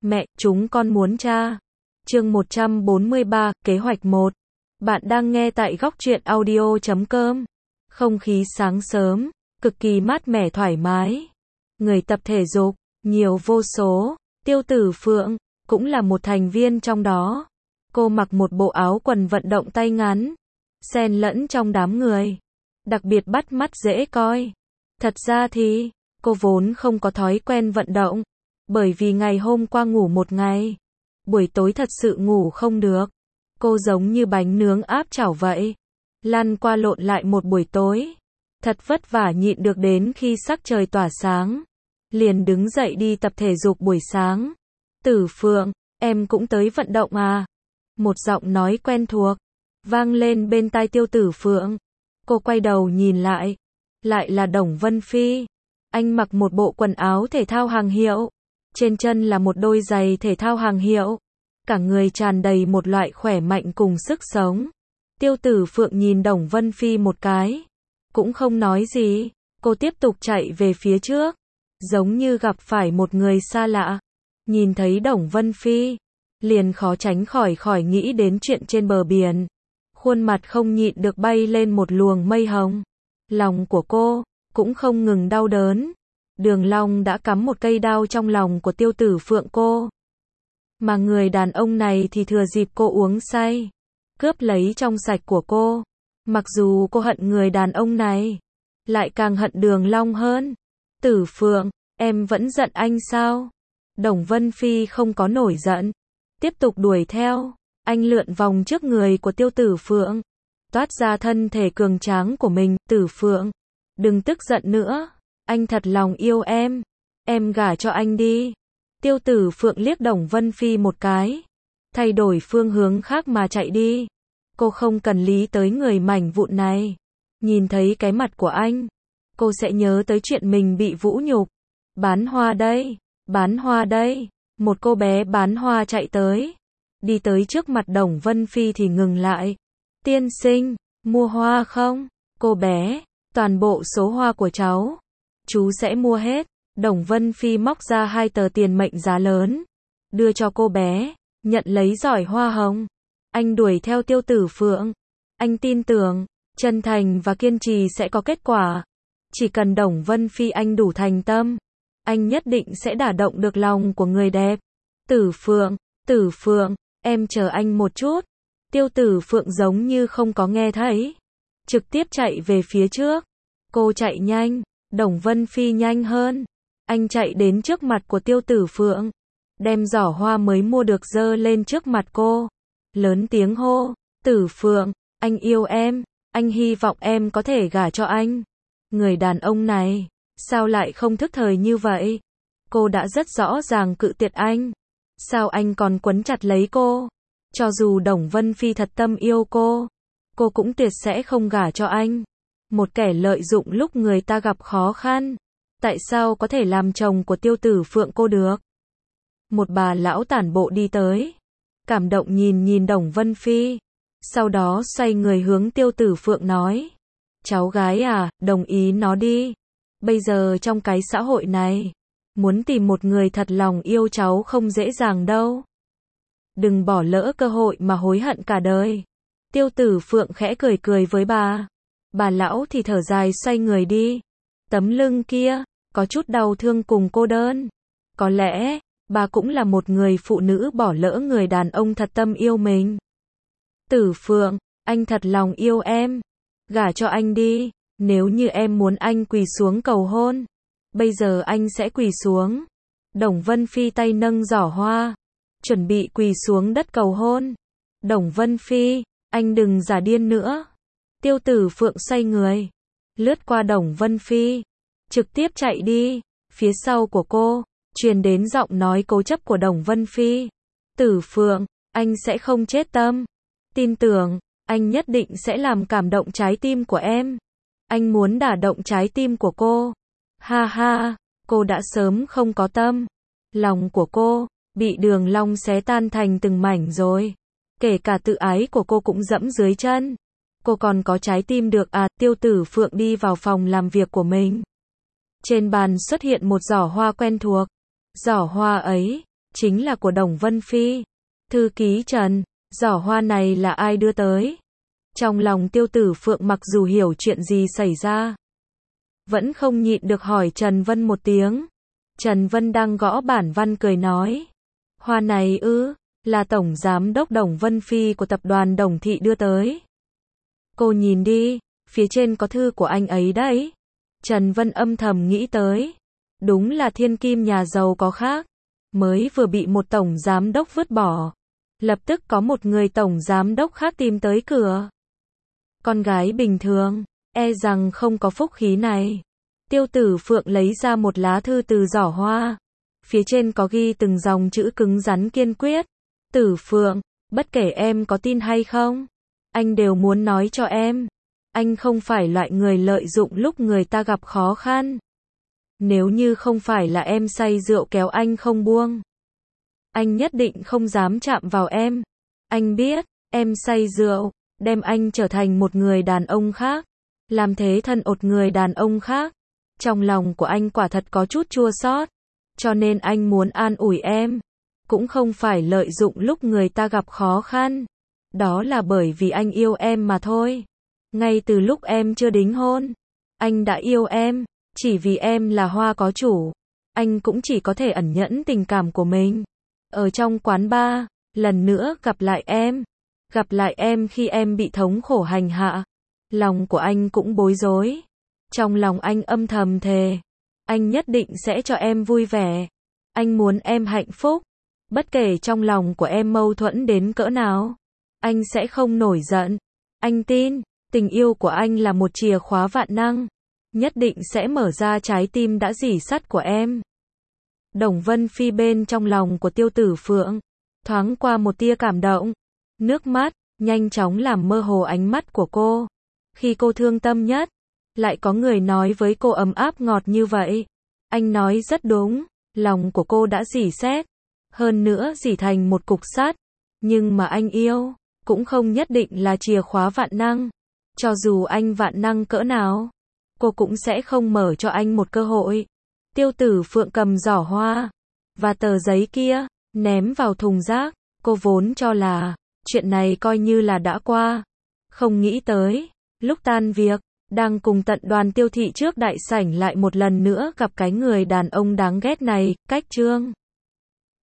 Mẹ, chúng con muốn cha. Chương 143, kế hoạch 1. Bạn đang nghe tại góc truyện audio.com. Không khí sáng sớm, cực kỳ mát mẻ thoải mái. Người tập thể dục, nhiều vô số. Tiêu Tử Phượng, cũng là một thành viên trong đó. Cô mặc một bộ áo quần vận động tay ngắn, xen lẫn trong đám người. Đặc biệt bắt mắt dễ coi. Thật ra thì, cô vốn không có thói quen vận động. Bởi vì ngày hôm qua ngủ một ngày, buổi tối thật sự ngủ không được. Cô giống như bánh nướng áp chảo vậy, lăn qua lộn lại một buổi tối. Thật vất vả nhịn được đến khi sắc trời tỏa sáng, liền đứng dậy đi tập thể dục buổi sáng. Tử Phượng, em cũng tới vận động à? Một giọng nói quen thuộc vang lên bên tai Tiêu Tử Phượng. Cô quay đầu nhìn lại là Đồng Vân Phi. Anh mặc một bộ quần áo thể thao hàng hiệu, trên chân là một đôi giày thể thao hàng hiệu. Cả người tràn đầy một loại khỏe mạnh cùng sức sống. Tiêu Tử Phượng nhìn Đồng Vân Phi một cái, cũng không nói gì. Cô tiếp tục chạy về phía trước, giống như gặp phải một người xa lạ. Nhìn thấy Đồng Vân Phi, liền khó tránh khỏi nghĩ đến chuyện trên bờ biển. Khuôn mặt không nhịn được bay lên một luồng mây hồng. Lòng của cô cũng không ngừng đau đớn. Đường Long đã cắm một cây đao trong lòng của Tiêu Tử Phượng cô. Mà người đàn ông này thì thừa dịp cô uống say, cướp lấy trong sạch của cô. Mặc dù cô hận người đàn ông này, lại càng hận Đường Long hơn. Tử Phượng, em vẫn giận anh sao? Đồng Vân Phi không có nổi giận, tiếp tục đuổi theo. Anh lượn vòng trước người của Tiêu Tử Phượng, toát ra thân thể cường tráng của mình. Tử Phượng, đừng tức giận nữa. Anh thật lòng yêu em gả cho anh đi. Tiêu Tử Phượng liếc Đồng Vân Phi một cái, thay đổi phương hướng khác mà chạy đi. Cô không cần lý tới người mảnh vụn này. Nhìn thấy cái mặt của anh, cô sẽ nhớ tới chuyện mình bị vũ nhục. Bán hoa đây, bán hoa đây. Một cô bé bán hoa chạy tới, đi tới trước mặt Đồng Vân Phi thì ngừng lại. Tiên sinh, mua hoa không? Cô bé, toàn bộ số hoa của cháu, chú sẽ mua hết. Đồng Vân Phi móc ra 2 tờ tiền mệnh giá lớn, đưa cho cô bé, nhận lấy giỏ hoa hồng. Anh đuổi theo Tiêu Tử Phượng. Anh tin tưởng, chân thành và kiên trì sẽ có kết quả. Chỉ cần Đồng Vân Phi anh đủ thành tâm, anh nhất định sẽ đả động được lòng của người đẹp. Tử Phượng, em chờ anh một chút. Tiêu Tử Phượng giống như không có nghe thấy, trực tiếp chạy về phía trước. Cô chạy nhanh, Đồng Vân Phi nhanh hơn. Anh chạy đến trước mặt của Tiêu Tử Phượng, đem giỏ hoa mới mua được giơ lên trước mặt cô, lớn tiếng hô, Tử Phượng, anh yêu em, anh hy vọng em có thể gả cho anh. Người đàn ông này, sao lại không thức thời như vậy? Cô đã rất rõ ràng cự tuyệt anh, sao anh còn quấn chặt lấy cô? Cho dù Đồng Vân Phi thật tâm yêu cô cũng tuyệt sẽ không gả cho anh. Một kẻ lợi dụng lúc người ta gặp khó khăn, tại sao có thể làm chồng của Tiêu Tử Phượng cô được? Một bà lão tản bộ đi tới, cảm động nhìn Đồng Vân Phi, sau đó xoay người hướng Tiêu Tử Phượng nói, cháu gái à, đồng ý nó đi. Bây giờ trong cái xã hội này, muốn tìm một người thật lòng yêu cháu không dễ dàng đâu. Đừng bỏ lỡ cơ hội mà hối hận cả đời. Tiêu Tử Phượng khẽ cười với bà lão thì thở dài xoay người đi. Tấm lưng kia, có chút đau thương cùng cô đơn. Có lẽ, bà cũng là một người phụ nữ bỏ lỡ người đàn ông thật tâm yêu mình. Tử Phượng, anh thật lòng yêu em. Gả cho anh đi. Nếu như em muốn anh quỳ xuống cầu hôn, bây giờ anh sẽ quỳ xuống. Đồng Vân Phi tay nâng giỏ hoa, chuẩn bị quỳ xuống đất cầu hôn. Đồng Vân Phi, anh đừng giả điên nữa. Tiêu Tử Phượng xoay người, lướt qua Đồng Vân Phi, trực tiếp chạy đi. Phía sau của cô, truyền đến giọng nói cố chấp của Đồng Vân Phi. Tử Phượng, anh sẽ không chết tâm. Tin tưởng, anh nhất định sẽ làm cảm động trái tim của em. Anh muốn đả động trái tim của cô. Ha ha, cô đã sớm không có tâm. Lòng của cô, bị Đường Long xé tan thành từng mảnh rồi. Kể cả tự ái của cô cũng dẫm dưới chân. Cô còn có trái tim được à? Tiêu Tử Phượng đi vào phòng làm việc của mình. Trên bàn xuất hiện một giỏ hoa quen thuộc. Giỏ hoa ấy, chính là của Đồng Vân Phi. Thư ký Trần, giỏ hoa này là ai đưa tới? Trong lòng Tiêu Tử Phượng mặc dù hiểu chuyện gì xảy ra, vẫn không nhịn được hỏi Trần Vân một tiếng. Trần Vân đang gõ bản văn cười nói. Hoa này ư, là Tổng Giám đốc Đồng Vân Phi của tập đoàn Đồng Thị đưa tới. Cô nhìn đi, phía trên có thư của anh ấy đấy. Trần Vân âm thầm nghĩ tới. Đúng là thiên kim nhà giàu có khác. Mới vừa bị một Tổng Giám đốc vứt bỏ. Lập tức có một người Tổng Giám đốc khác tìm tới cửa. Con gái bình thường, e rằng không có phúc khí này. Tiêu Tử Phượng lấy ra một lá thư từ giỏ hoa. Phía trên có ghi từng dòng chữ cứng rắn kiên quyết. Tử Phượng, bất kể em có tin hay không, anh đều muốn nói cho em. Anh không phải loại người lợi dụng lúc người ta gặp khó khăn. Nếu như không phải là em say rượu kéo anh không buông, anh nhất định không dám chạm vào em. Anh biết, em say rượu, đem anh trở thành một người đàn ông khác. Làm thế thân ột người đàn ông khác. Trong lòng của anh quả thật có chút chua xót. Cho nên anh muốn an ủi em. Cũng không phải lợi dụng lúc người ta gặp khó khăn. Đó là bởi vì anh yêu em mà thôi. Ngay từ lúc em chưa đính hôn, anh đã yêu em. Chỉ vì em là hoa có chủ, anh cũng chỉ có thể ẩn nhẫn tình cảm của mình. Ở trong quán bar, lần nữa gặp lại em. Gặp lại em khi em bị thống khổ hành hạ. Lòng của anh cũng bối rối. Trong lòng anh âm thầm thề, anh nhất định sẽ cho em vui vẻ. Anh muốn em hạnh phúc. Bất kể trong lòng của em mâu thuẫn đến cỡ nào, anh sẽ không nổi giận. Anh tin, tình yêu của anh là một chìa khóa vạn năng, nhất định sẽ mở ra trái tim đã rỉ sắt của em. Đồng Vân Phi bên trong lòng của Tiêu Tử Phượng, thoáng qua một tia cảm động. Nước mắt, nhanh chóng làm mơ hồ ánh mắt của cô. Khi cô thương tâm nhất, lại có người nói với cô ấm áp ngọt như vậy. Anh nói rất đúng, lòng của cô đã rỉ sét, hơn nữa rỉ thành một cục sắt. Nhưng mà anh yêu, cũng không nhất định là chìa khóa vạn năng. Cho dù anh vạn năng cỡ nào, cô cũng sẽ không mở cho anh một cơ hội. Tiêu Tử Phượng cầm giỏ hoa và tờ giấy kia, ném vào thùng rác. Cô vốn cho là chuyện này coi như là đã qua. Không nghĩ tới, lúc tan việc, đang cùng tận đoàn Tiêu thị trước đại sảnh lại một lần nữa gặp cái người đàn ông đáng ghét này. Cách chương